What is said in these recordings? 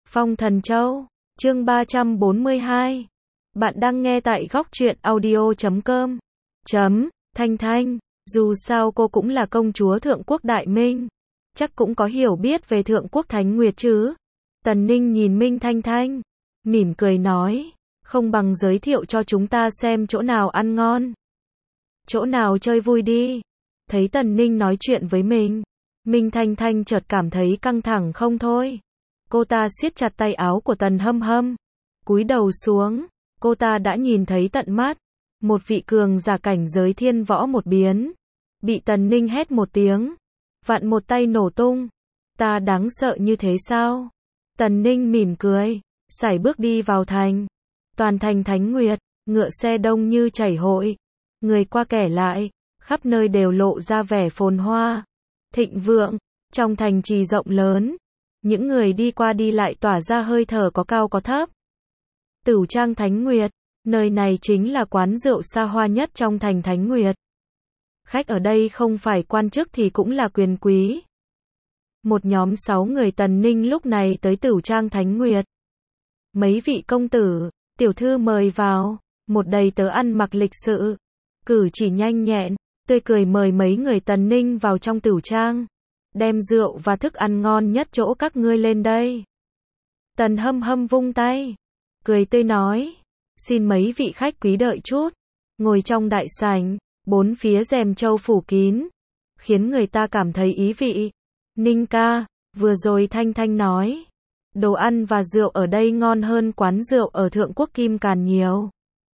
Phong Thần Châu, chương 342. Bạn đang nghe tại góc truyện audio.com. Thanh Thanh, dù sao cô cũng là công chúa Thượng Quốc Đại Minh, chắc cũng có hiểu biết về Thượng Quốc Thánh Nguyệt chứ. Tần Ninh nhìn Minh Thanh Thanh, mỉm cười nói, không bằng giới thiệu cho chúng ta xem chỗ nào ăn ngon, chỗ nào chơi vui đi. Thấy Tần Ninh nói chuyện với mình, Minh Thanh Thanh chợt cảm thấy căng thẳng không thôi. Cô ta siết chặt tay áo của Tần Hâm Hâm, cúi đầu xuống, cô ta đã nhìn thấy tận mắt một vị cường giả cảnh giới thiên võ một biến, bị Tần Ninh hét một tiếng, vặn một tay nổ tung. Ta đáng sợ như thế sao? Tần Ninh mỉm cười, sải bước đi vào thành. Toàn thành Thánh Nguyệt, ngựa xe đông như chảy hội, người qua kẻ lại, khắp nơi đều lộ ra vẻ phồn hoa, thịnh vượng. Trong thành trì rộng lớn, những người đi qua đi lại tỏa ra hơi thở có cao có thấp. Tửu Trang Thánh Nguyệt, nơi này chính là quán rượu xa hoa nhất trong thành Thánh Nguyệt. Khách ở đây không phải quan chức thì cũng là quyền quý. Một nhóm 6 người Tần Ninh lúc này tới Tửu Trang Thánh Nguyệt. Mấy vị công tử, tiểu thư mời vào. Một đầy tớ ăn mặc lịch sự, cử chỉ nhanh nhẹn, tươi cười mời mấy người Tần Ninh vào trong Tửu Trang, đem rượu và thức ăn ngon nhất chỗ các ngươi lên đây. Tần Hâm Hâm vung tay, cười tươi nói, xin mấy vị khách quý đợi chút. Ngồi trong đại sảnh, bốn phía rèm châu phủ kín, khiến người ta cảm thấy ý vị. Ninh ca, vừa rồi Thanh Thanh nói, đồ ăn và rượu ở đây ngon hơn quán rượu ở Thượng Quốc Kim Càn nhiều,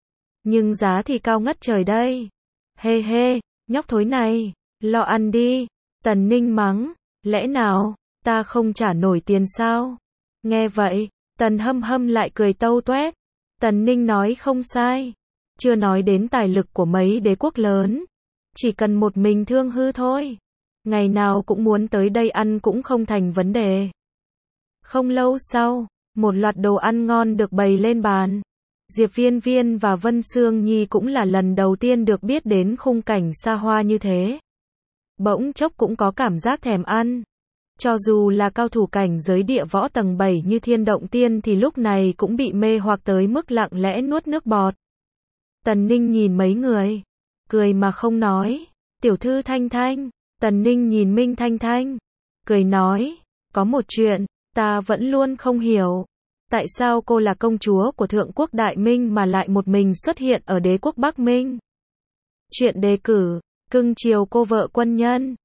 nhưng giá thì cao ngất trời đây. Hê hê, nhóc thối này, lo ăn đi. Tần Ninh mắng, lẽ nào ta không trả nổi tiền sao? Nghe vậy, Tần Hâm Hâm lại cười tâu toét. Tần Ninh nói không sai, chưa nói đến tài lực của mấy đế quốc lớn, chỉ cần một mình Thương Hư thôi, ngày nào cũng muốn tới đây ăn cũng không thành vấn đề. Không lâu sau, một loạt đồ ăn ngon được bày lên bàn. Diệp Viên Viên và Vân Sương Nhi cũng là lần đầu tiên được biết đến khung cảnh xa hoa như thế. Bỗng chốc cũng có cảm giác thèm ăn. Cho dù là cao thủ cảnh giới địa võ tầng 7 như Thiên Động Tiên thì lúc này cũng bị mê hoặc tới mức lặng lẽ nuốt nước bọt. Tần Ninh nhìn mấy người, cười mà không nói. Tiểu thư Thanh Thanh. Tần Ninh nhìn Minh Thanh Thanh, cười nói, có một chuyện, ta vẫn luôn không hiểu. Tại sao cô là công chúa của Thượng Quốc Đại Minh mà lại một mình xuất hiện ở đế quốc Bắc Minh? Chuyện đề cử, cưng chiều cô vợ quân nhân.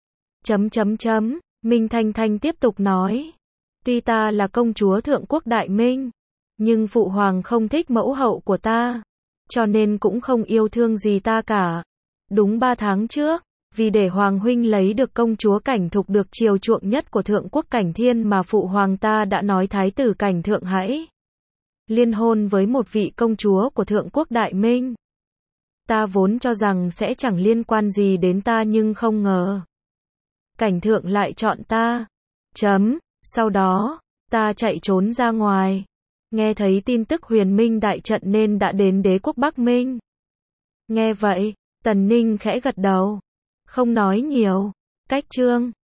Minh Thanh Thanh tiếp tục nói, tuy ta là công chúa Thượng Quốc Đại Minh, nhưng phụ hoàng không thích mẫu hậu của ta, cho nên cũng không yêu thương gì ta cả. Đúng 3 tháng trước, vì để hoàng huynh lấy được công chúa Cảnh Thục được chiều chuộng nhất của Thượng Quốc Cảnh Thiên mà phụ hoàng ta đã nói thái tử Cảnh Thượng hãy liên hôn với một vị công chúa của Thượng Quốc Đại Minh. Ta vốn cho rằng sẽ chẳng liên quan gì đến ta nhưng không ngờ Cảnh Thượng lại chọn ta. Sau đó, ta chạy trốn ra ngoài, nghe thấy tin tức Huyền Minh đại trận nên đã đến đế quốc Bắc Minh. Nghe vậy, Tần Ninh khẽ gật đầu, không nói nhiều. Cách chương